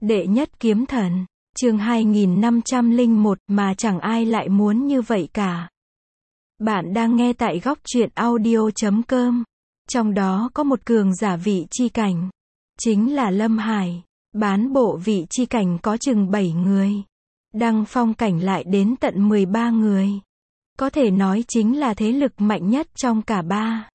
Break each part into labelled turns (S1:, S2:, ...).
S1: Đệ nhất kiếm thần, chương 2501 mà chẳng ai lại muốn như vậy cả. Bạn đang nghe tại góc truyện audio.com. Trong đó có một cường giả vị chi cảnh. Chính là Lâm Hải. Bán bộ vị chi cảnh có chừng 7 người. Đăng phong cảnh lại đến tận 13 người. Có thể nói chính là thế lực mạnh nhất trong cả ba.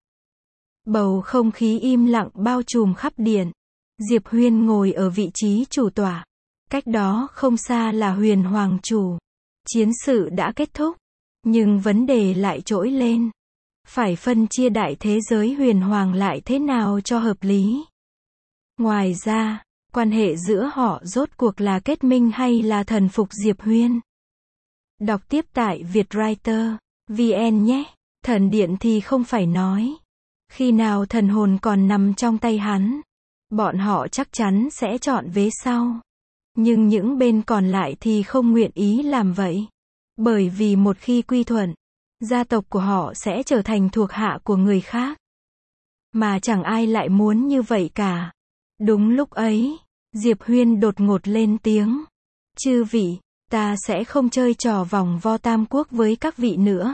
S1: Bầu không khí im lặng bao trùm khắp điện. Diệp Huyên ngồi ở vị trí chủ tọa. Cách đó không xa là Huyền Hoàng chủ. Chiến sự đã kết thúc. Nhưng vấn đề lại trỗi lên. Phải phân chia đại thế giới Huyền Hoàng lại thế nào cho hợp lý. Ngoài ra, quan hệ giữa họ rốt cuộc là kết minh hay là thần phục Diệp Huyên. Đọc tiếp tại Vietwriter VN nhé. Thần điện thì không phải nói. Khi nào thần hồn còn nằm trong tay hắn, bọn họ chắc chắn sẽ chọn vế sau. Nhưng những bên còn lại thì không nguyện ý làm vậy. Bởi vì một khi quy thuận, gia tộc của họ sẽ trở thành thuộc hạ của người khác. Mà chẳng ai lại muốn như vậy cả. Đúng lúc ấy, Diệp Huyên đột ngột lên tiếng. Chư vị, ta sẽ không chơi trò vòng vo tam quốc với các vị nữa.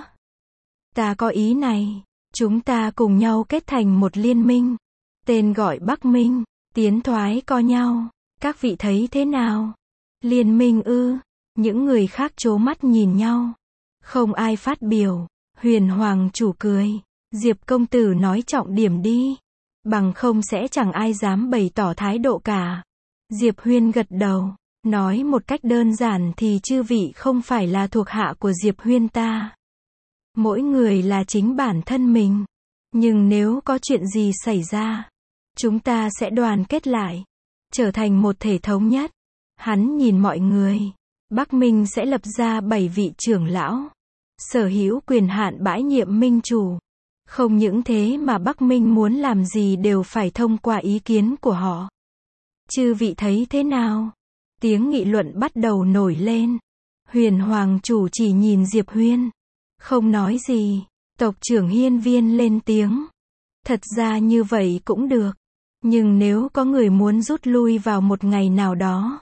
S1: Ta có ý này, chúng ta cùng nhau kết thành một liên minh. Tên gọi Bắc Minh, tiến thoái co nhau. Các vị thấy thế nào? Liên minh ư? Những người khác trố mắt nhìn nhau. Không ai phát biểu. Huyền Hoàng chủ cười. Diệp công tử nói trọng điểm đi. Bằng không sẽ chẳng ai dám bày tỏ thái độ cả. Diệp Huyên gật đầu. Nói một cách đơn giản thì chư vị không phải là thuộc hạ của Diệp Huyên ta. Mỗi người là chính bản thân mình. Nhưng nếu có chuyện gì xảy ra, chúng ta sẽ đoàn kết lại. Trở thành một thể thống nhất. Hắn nhìn mọi người. Bắc Minh sẽ lập ra 7 vị trưởng lão. Sở hữu quyền hạn bãi nhiệm minh chủ. Không những thế mà Bắc Minh muốn làm gì đều phải thông qua ý kiến của họ. Chư vị thấy thế nào? Tiếng nghị luận bắt đầu nổi lên. Huyền Hoàng chủ chỉ nhìn Diệp Huyên. Không nói gì. Tộc trưởng Hiên Viên lên tiếng. Thật ra như vậy cũng được. Nhưng nếu có người muốn rút lui vào một ngày nào đó.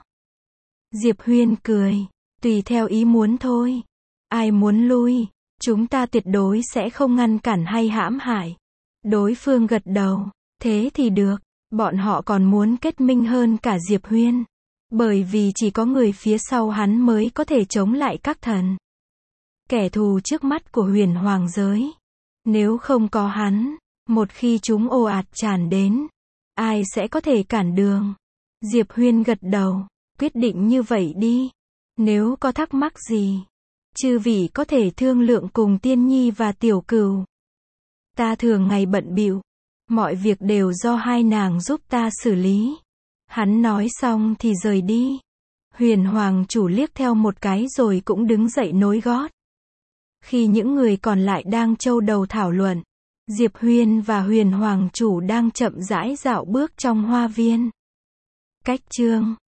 S1: Diệp Huyên cười. Tùy theo ý muốn thôi. Ai muốn lui, chúng ta tuyệt đối sẽ không ngăn cản hay hãm hại. Đối phương gật đầu. Thế thì được. Bọn họ còn muốn kết minh hơn cả Diệp Huyên. Bởi vì chỉ có người phía sau hắn mới có thể chống lại các thần. Kẻ thù trước mắt của Huyền Hoàng giới. Nếu không có hắn, một khi chúng ồ ạt tràn đến, ai sẽ có thể cản đường? Diệp Huyên gật đầu. Quyết định như vậy đi. Nếu có thắc mắc gì, chư vị có thể thương lượng cùng Tiên Nhi và Tiểu Cửu. Ta thường ngày bận bịu. Mọi việc đều do hai nàng giúp ta xử lý. Hắn nói xong thì rời đi. Huyền Hoàng chủ liếc theo một cái rồi cũng đứng dậy nối gót. Khi những người còn lại đang châu đầu thảo luận, Diệp Huyên và Huyền Hoàng chủ đang chậm rãi dạo bước trong hoa viên. Cách chương